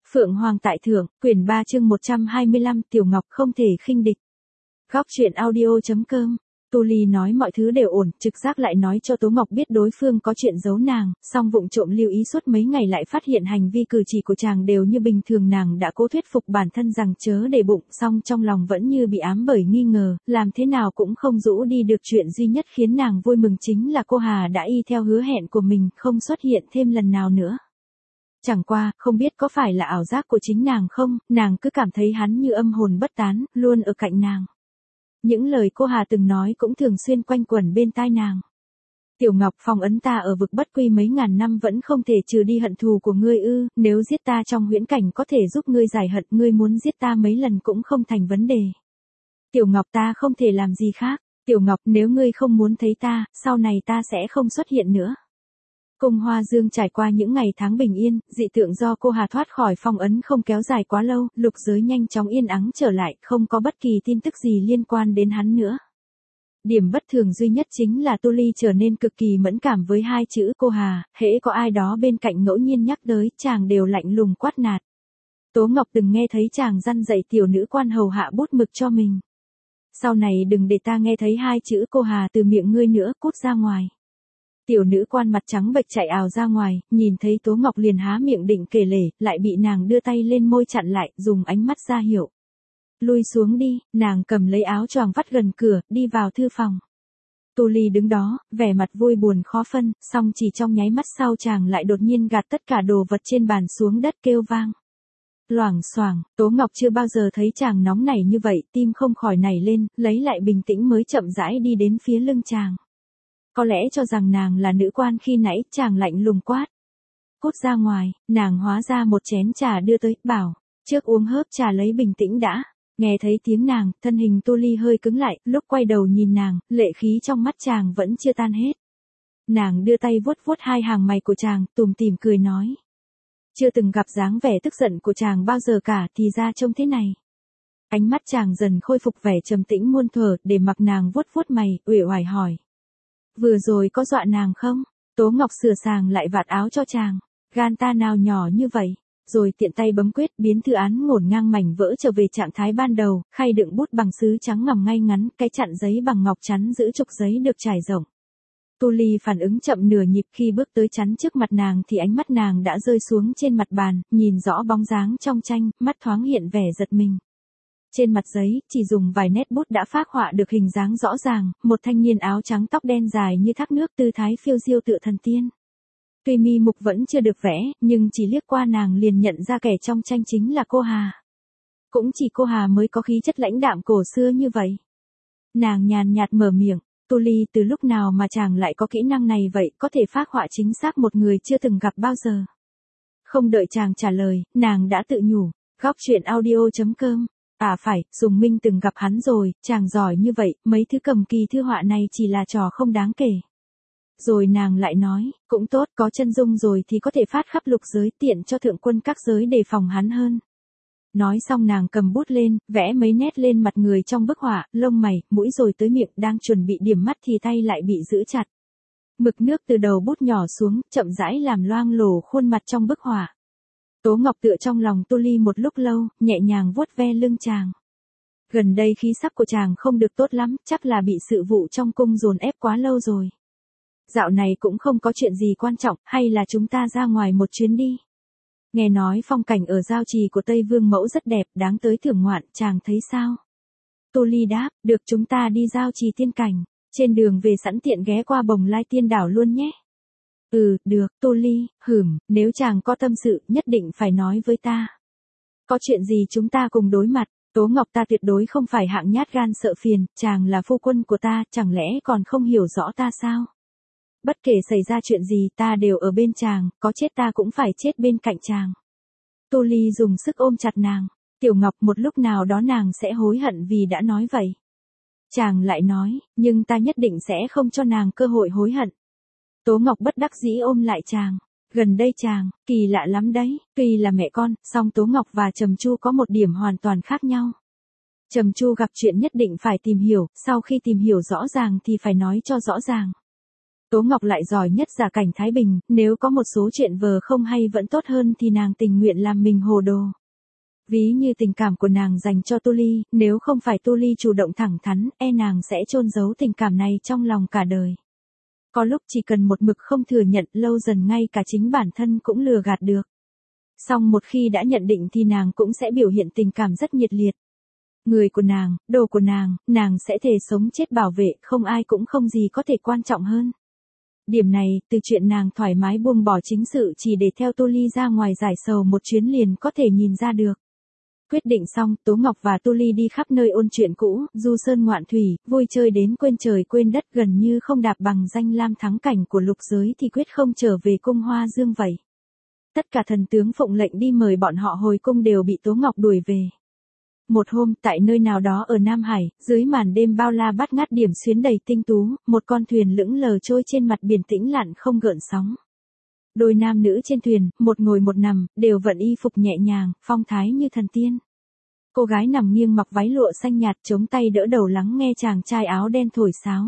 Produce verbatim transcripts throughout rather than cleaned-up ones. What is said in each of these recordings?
Phượng Hoàng tại thượng, quyển ba chương một trăm hai mươi lăm, Tiểu Ngọc không thể khinh địch. Góc truyện audio.com. Tô Ly nói mọi thứ đều ổn, trực giác lại nói cho Tố Ngọc biết đối phương có chuyện giấu nàng, song vụng trộm lưu ý suốt mấy ngày lại phát hiện hành vi cử chỉ của chàng đều như bình thường. Nàng đã cố thuyết phục bản thân rằng chớ để bụng, song trong lòng vẫn như bị ám bởi nghi ngờ, làm thế nào cũng không rũ đi được. Chuyện duy nhất khiến nàng vui mừng chính là cô Hà đã y theo hứa hẹn của mình, không xuất hiện thêm lần nào nữa. Chẳng qua, không biết có phải là ảo giác của chính nàng không, nàng cứ cảm thấy hắn như âm hồn bất tán, luôn ở cạnh nàng. Những lời cô Hà từng nói cũng thường xuyên quanh quẩn bên tai nàng. Tiểu Ngọc, phong ấn ta ở vực bất quy mấy ngàn năm vẫn không thể trừ đi hận thù của ngươi ư? Nếu giết ta trong huyễn cảnh có thể giúp ngươi giải hận, ngươi muốn giết ta mấy lần cũng không thành vấn đề. Tiểu Ngọc, ta không thể làm gì khác. Tiểu Ngọc, nếu ngươi không muốn thấy ta, sau này ta sẽ không xuất hiện nữa. Cung Hoa Dương trải qua những ngày tháng bình yên, dị tượng do cô Hà thoát khỏi phong ấn không kéo dài quá lâu, lục giới nhanh chóng yên ắng trở lại, không có bất kỳ tin tức gì liên quan đến hắn nữa. Điểm bất thường duy nhất chính là Tô Ly trở nên cực kỳ mẫn cảm với hai chữ cô Hà, hễ có ai đó bên cạnh ngẫu nhiên nhắc tới, chàng đều lạnh lùng quát nạt. Tố Ngọc từng nghe thấy chàng răn dạy tiểu nữ quan hầu hạ bút mực cho mình. Sau này đừng để ta nghe thấy hai chữ cô Hà từ miệng ngươi nữa, cút ra ngoài. Tiểu nữ quan mặt trắng bệch chạy ào ra ngoài, nhìn thấy Tố Ngọc liền há miệng định kể lể, lại bị nàng đưa tay lên môi chặn lại, dùng ánh mắt ra hiệu. Lui xuống đi, nàng cầm lấy áo choàng vắt gần cửa, đi vào thư phòng. Tô Ly đứng đó, vẻ mặt vui buồn khó phân, song chỉ trong nháy mắt sau chàng lại đột nhiên gạt tất cả đồ vật trên bàn xuống đất kêu vang. Loảng xoảng, Tố Ngọc chưa bao giờ thấy chàng nóng nảy như vậy, tim không khỏi nảy lên, lấy lại bình tĩnh mới chậm rãi đi đến phía lưng chàng. Có lẽ cho rằng nàng là nữ quan khi nãy, chàng lạnh lùng quát. Cút ra ngoài, nàng hóa ra một chén trà đưa tới, bảo, trước uống hớp trà lấy bình tĩnh đã. Nghe thấy tiếng nàng, thân hình Tô Ly hơi cứng lại, lúc quay đầu nhìn nàng, lệ khí trong mắt chàng vẫn chưa tan hết. Nàng đưa tay vuốt vuốt hai hàng mày của chàng, tủm tỉm cười nói. Chưa từng gặp dáng vẻ tức giận của chàng bao giờ cả, thì ra trông thế này. Ánh mắt chàng dần khôi phục vẻ trầm tĩnh muôn thuở, để mặc nàng vuốt vuốt mày, uể oải hỏi. Vừa rồi có dọa nàng không? Tố Ngọc sửa sàng lại vạt áo cho chàng. Gan ta nào nhỏ như vậy? Rồi tiện tay bấm quyết biến thư án ngổn ngang mảnh vỡ trở về trạng thái ban đầu, khay đựng bút bằng sứ trắng ngầm ngay ngắn, cái chặn giấy bằng ngọc chắn giữ trục giấy được trải rộng. Tô Ly phản ứng chậm nửa nhịp, khi bước tới chắn trước mặt nàng thì ánh mắt nàng đã rơi xuống trên mặt bàn, nhìn rõ bóng dáng trong tranh, mắt thoáng hiện vẻ giật mình. Trên mặt giấy, chỉ dùng vài nét bút đã phác họa được hình dáng rõ ràng, một thanh niên áo trắng tóc đen dài như thác nước, tư thái phiêu diêu tựa thần tiên. Tuy mi mục vẫn chưa được vẽ, nhưng chỉ liếc qua nàng liền nhận ra kẻ trong tranh chính là cô Hà. Cũng chỉ cô Hà mới có khí chất lãnh đạm cổ xưa như vậy. Nàng nhàn nhạt mở miệng, Tô Ly, từ lúc nào mà chàng lại có kỹ năng này vậy, có thể phác họa chính xác một người chưa từng gặp bao giờ. Không đợi chàng trả lời, nàng đã tự nhủ, góc truyện audio.com. À phải, Dùng Minh từng gặp hắn rồi, chàng giỏi như vậy, mấy thứ cầm kỳ thư họa này chỉ là trò không đáng kể. Rồi nàng lại nói, cũng tốt, có chân dung rồi thì có thể phát khắp lục giới, tiện cho thượng quân các giới đề phòng hắn hơn. Nói xong nàng cầm bút lên, vẽ mấy nét lên mặt người trong bức họa, lông mày, mũi rồi tới miệng, đang chuẩn bị điểm mắt thì tay lại bị giữ chặt. Mực nước từ đầu bút nhỏ xuống, chậm rãi làm loang lổ khuôn mặt trong bức họa. Tố Ngọc tựa trong lòng Tô Ly một lúc lâu, nhẹ nhàng vuốt ve lưng chàng. Gần đây khí sắc của chàng không được tốt lắm, chắc là bị sự vụ trong cung dồn ép quá lâu rồi. Dạo này cũng không có chuyện gì quan trọng, hay là chúng ta ra ngoài một chuyến đi. Nghe nói phong cảnh ở giao trì của Tây Vương Mẫu rất đẹp, đáng tới thưởng ngoạn, chàng thấy sao? Tô Ly đáp, được, chúng ta đi giao trì tiên cảnh, trên đường về sẵn tiện ghé qua Bồng Lai Tiên Đảo luôn nhé. Ừ, được, Tô Ly, hửm, nếu chàng có tâm sự, nhất định phải nói với ta. Có chuyện gì chúng ta cùng đối mặt, Tố Ngọc, ta tuyệt đối không phải hạng nhát gan sợ phiền, chàng là phu quân của ta, chẳng lẽ còn không hiểu rõ ta sao? Bất kể xảy ra chuyện gì ta đều ở bên chàng, có chết ta cũng phải chết bên cạnh chàng. Tô Ly dùng sức ôm chặt nàng. Tiểu Ngọc, một lúc nào đó nàng sẽ hối hận vì đã nói vậy. Chàng lại nói, nhưng ta nhất định sẽ không cho nàng cơ hội hối hận. Tố Ngọc bất đắc dĩ ôm lại chàng. Gần đây chàng, kỳ lạ lắm đấy, tuy là mẹ con, song Tố Ngọc và Trầm Chu có một điểm hoàn toàn khác nhau. Trầm Chu gặp chuyện nhất định phải tìm hiểu, sau khi tìm hiểu rõ ràng thì phải nói cho rõ ràng. Tố Ngọc lại giỏi nhất giả cảnh Thái Bình, nếu có một số chuyện vờ không hay vẫn tốt hơn thì nàng tình nguyện làm mình hồ đồ. Ví như tình cảm của nàng dành cho Tu Ly, nếu không phải Tu Ly chủ động thẳng thắn, e nàng sẽ chôn giấu tình cảm này trong lòng cả đời. Có lúc chỉ cần một mực không thừa nhận, lâu dần ngay cả chính bản thân cũng lừa gạt được. Song một khi đã nhận định thì nàng cũng sẽ biểu hiện tình cảm rất nhiệt liệt. Người của nàng, đồ của nàng, nàng sẽ thề sống chết bảo vệ, không ai cũng không gì có thể quan trọng hơn. Điểm này, từ chuyện nàng thoải mái buông bỏ chính sự chỉ để theo Tu Ly ra ngoài giải sầu một chuyến liền có thể nhìn ra được. Quyết định xong, Tố Ngọc và Tu Ly đi khắp nơi ôn chuyện cũ, du sơn ngoạn thủy, vui chơi đến quên trời quên đất, gần như không đạp bằng danh lam thắng cảnh của lục giới thì quyết không trở về cung Hoa Dương vậy. Tất cả thần tướng phụng lệnh đi mời bọn họ hồi cung đều bị Tố Ngọc đuổi về. Một hôm, tại nơi nào đó ở Nam Hải, dưới màn đêm bao la bát ngát điểm xuyến đầy tinh tú, một con thuyền lững lờ trôi trên mặt biển tĩnh lặng không gợn sóng. Đôi nam nữ trên thuyền, một ngồi một nằm, đều vận y phục nhẹ nhàng, phong thái như thần tiên. Cô gái nằm nghiêng mặc váy lụa xanh nhạt chống tay đỡ đầu lắng nghe chàng trai áo đen thổi sáo.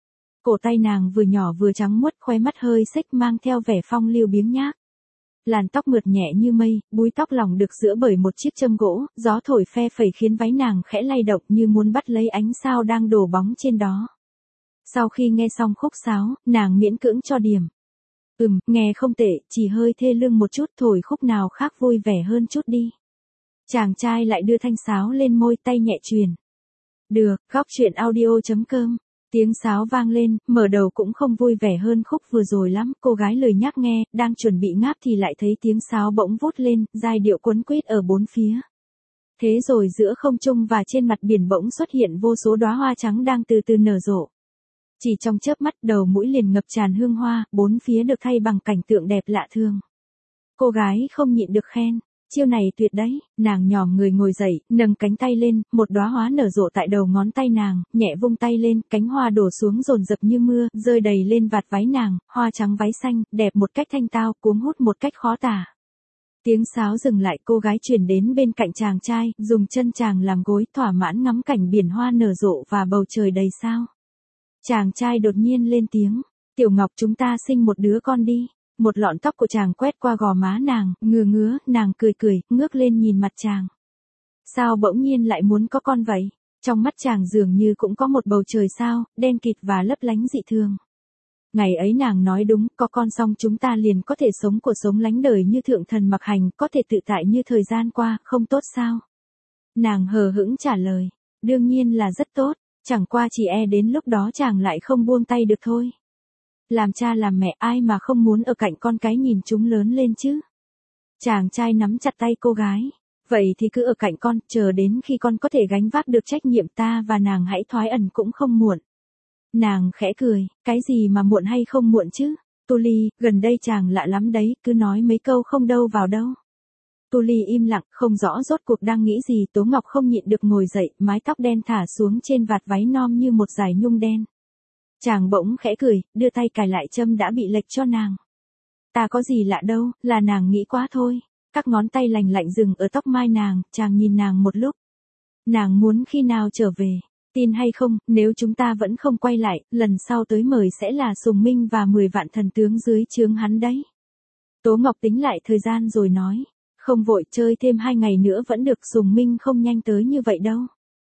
Cổ tay nàng vừa nhỏ vừa trắng muốt, khóe mắt hơi xếch mang theo vẻ phong lưu biếng nhác. Làn tóc mượt nhẹ như mây, búi tóc lỏng được giữa bởi một chiếc châm gỗ, gió thổi phe phẩy khiến váy nàng khẽ lay động như muốn bắt lấy ánh sao đang đổ bóng trên đó. Sau khi nghe xong khúc sáo, nàng miễn cưỡng cho điểm. Ừm, nghe không tệ, chỉ hơi thê lương một chút, thổi khúc nào khác vui vẻ hơn chút đi. Chàng trai lại đưa thanh sáo lên môi, tay nhẹ truyền. Được, góc truyện audio chấm com. Tiếng sáo vang lên, mở đầu cũng không vui vẻ hơn khúc vừa rồi lắm, cô gái lời nhắc nghe, đang chuẩn bị ngáp thì lại thấy tiếng sáo bỗng vút lên, giai điệu quấn quýt ở bốn phía. Thế rồi giữa không trung và trên mặt biển bỗng xuất hiện vô số đóa hoa trắng đang từ từ nở rộ. Chỉ trong chớp mắt đầu mũi liền ngập tràn hương hoa, bốn phía được thay bằng cảnh tượng đẹp lạ thường. Cô gái không nhịn được khen. Chiêu này tuyệt đấy, nàng nhòm người ngồi dậy, nâng cánh tay lên, một đóa hoa nở rộ tại đầu ngón tay nàng, nhẹ vung tay lên, cánh hoa đổ xuống dồn dập như mưa, rơi đầy lên vạt váy nàng, hoa trắng váy xanh, đẹp một cách thanh tao, cuống hút một cách khó tả. Tiếng sáo dừng lại, cô gái chuyển đến bên cạnh chàng trai, dùng chân chàng làm gối, thỏa mãn ngắm cảnh biển hoa nở rộ và bầu trời đầy sao. Chàng trai đột nhiên lên tiếng, Tiểu Ngọc chúng ta sinh một đứa con đi. Một lọn tóc của chàng quét qua gò má nàng, ngừa ngứa, nàng cười cười, ngước lên nhìn mặt chàng. Sao bỗng nhiên lại muốn có con vậy? Trong mắt chàng dường như cũng có một bầu trời sao, đen kịt và lấp lánh dị thường. Ngày ấy nàng nói đúng, có con xong chúng ta liền có thể sống cuộc sống lánh đời như thượng thần mặc hành, có thể tự tại như thời gian qua, không tốt sao? Nàng hờ hững trả lời, đương nhiên là rất tốt, chẳng qua chỉ e đến lúc đó chàng lại không buông tay được thôi. Làm cha làm mẹ ai mà không muốn ở cạnh con cái nhìn chúng lớn lên chứ. Chàng trai nắm chặt tay cô gái. Vậy thì cứ ở cạnh con, chờ đến khi con có thể gánh vác được trách nhiệm ta và nàng hãy thoái ẩn cũng không muộn. Nàng khẽ cười, cái gì mà muộn hay không muộn chứ. Tu Ly, gần đây chàng lạ lắm đấy, cứ nói mấy câu không đâu vào đâu. Tu Ly im lặng, không rõ rốt cuộc đang nghĩ gì. Tố Ngọc không nhịn được ngồi dậy, mái tóc đen thả xuống trên vạt váy non như một dải nhung đen. Chàng bỗng khẽ cười, đưa tay cài lại châm đã bị lệch cho nàng. Ta có gì lạ đâu, là nàng nghĩ quá thôi. Các ngón tay lành lạnh dừng ở tóc mai nàng, chàng nhìn nàng một lúc. Nàng muốn khi nào trở về, tin hay không, nếu chúng ta vẫn không quay lại, lần sau tới mời sẽ là Sùng Minh và mười vạn thần tướng dưới trướng hắn đấy. Tố Ngọc tính lại thời gian rồi nói, không vội, chơi thêm hai ngày nữa vẫn được, Sùng Minh không nhanh tới như vậy đâu.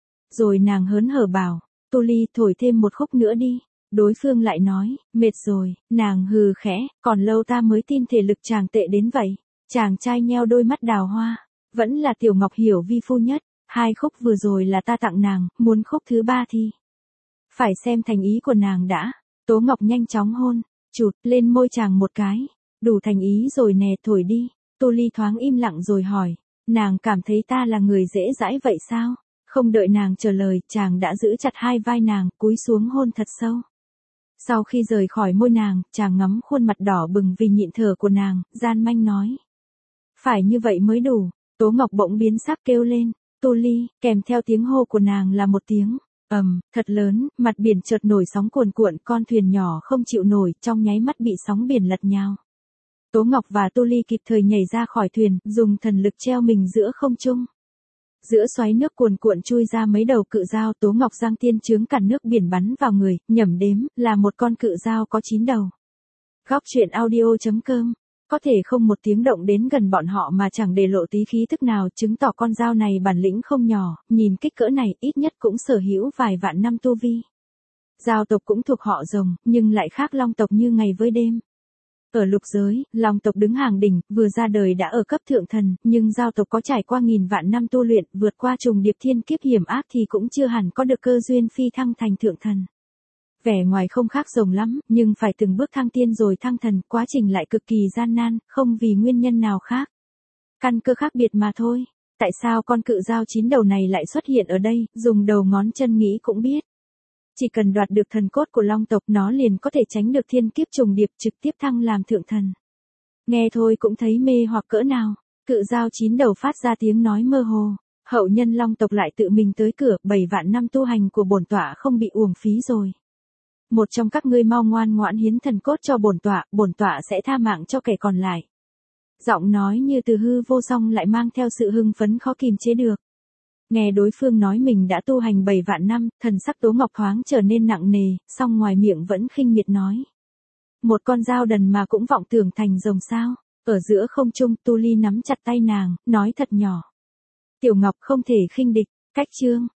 Rồi nàng hớn hở bảo, Tu Ly thổi thêm một khúc nữa đi. Đối phương lại nói, mệt rồi, nàng hừ khẽ, còn lâu ta mới tin thể lực chàng tệ đến vậy. Chàng trai nheo đôi mắt đào hoa, vẫn là Tiểu Ngọc hiểu vi phu nhất, hai khúc vừa rồi là ta tặng nàng, muốn khúc thứ ba thì phải xem thành ý của nàng đã. Tố Ngọc nhanh chóng hôn, chụt lên môi chàng một cái, đủ thành ý rồi nè, thổi đi. Tu Ly thoáng im lặng rồi hỏi, nàng cảm thấy ta là người dễ dãi vậy sao? Không đợi nàng trả lời, chàng đã giữ chặt hai vai nàng, cúi xuống hôn thật sâu. Sau khi rời khỏi môi nàng, chàng ngắm khuôn mặt đỏ bừng vì nhịn thở của nàng, gian manh nói. Phải như vậy mới đủ. Tố Ngọc bỗng biến sắc kêu lên, Tu Ly, kèm theo tiếng hô của nàng là một tiếng, ầm, um, thật lớn, mặt biển chợt nổi sóng cuồn cuộn, con thuyền nhỏ không chịu nổi, trong nháy mắt bị sóng biển lật nhào. Tố Ngọc và Tu Ly kịp thời nhảy ra khỏi thuyền, dùng thần lực treo mình giữa không trung. Giữa xoáy nước cuồn cuộn chui ra mấy đầu cự dao, Tố Ngọc giang tiên chướng cản nước biển bắn vào người, nhẩm đếm, là một con cự dao có chín đầu. Góc truyện audio chấm com. Có thể không một tiếng động đến gần bọn họ mà chẳng để lộ tí khí tức nào, chứng tỏ con dao này bản lĩnh không nhỏ, nhìn kích cỡ này ít nhất cũng sở hữu vài vạn năm tu vi. Dao tộc cũng thuộc họ rồng, nhưng lại khác long tộc như ngày với đêm. Ở lục giới, long tộc đứng hàng đỉnh, vừa ra đời đã ở cấp thượng thần, nhưng dao tộc có trải qua nghìn vạn năm tu luyện, vượt qua trùng điệp thiên kiếp hiểm ác thì cũng chưa hẳn có được cơ duyên phi thăng thành thượng thần. Vẻ ngoài không khác rồng lắm, nhưng phải từng bước thăng tiên rồi thăng thần, quá trình lại cực kỳ gian nan, không vì nguyên nhân nào khác. Căn cơ khác biệt mà thôi. Tại sao con cự dao chín đầu này lại xuất hiện ở đây, dùng đầu ngón chân nghĩ cũng biết. Chỉ cần đoạt được thần cốt của long tộc, nó liền có thể tránh được thiên kiếp trùng điệp, trực tiếp thăng làm thượng thần. Nghe thôi cũng thấy mê hoặc cỡ nào. Cự dao chín đầu phát ra tiếng nói mơ hồ. Hậu nhân long tộc lại tự mình tới cửa, bảy vạn năm tu hành của bổn tọa không bị uổng phí rồi. Một trong các ngươi mau ngoan ngoãn hiến thần cốt cho bổn tọa, bổn tọa sẽ tha mạng cho kẻ còn lại. Giọng nói như từ hư vô song lại mang theo sự hưng phấn khó kìm chế được. Nghe đối phương nói mình đã tu hành bảy vạn năm, thần sắc Tố Ngọc thoáng trở nên nặng nề, song ngoài miệng vẫn khinh miệt nói. Một con dao đần mà cũng vọng tưởng thành rồng sao? Ở giữa không trung, Tu Ly nắm chặt tay nàng, nói thật nhỏ. Tiểu Ngọc không thể khinh địch, cách chương.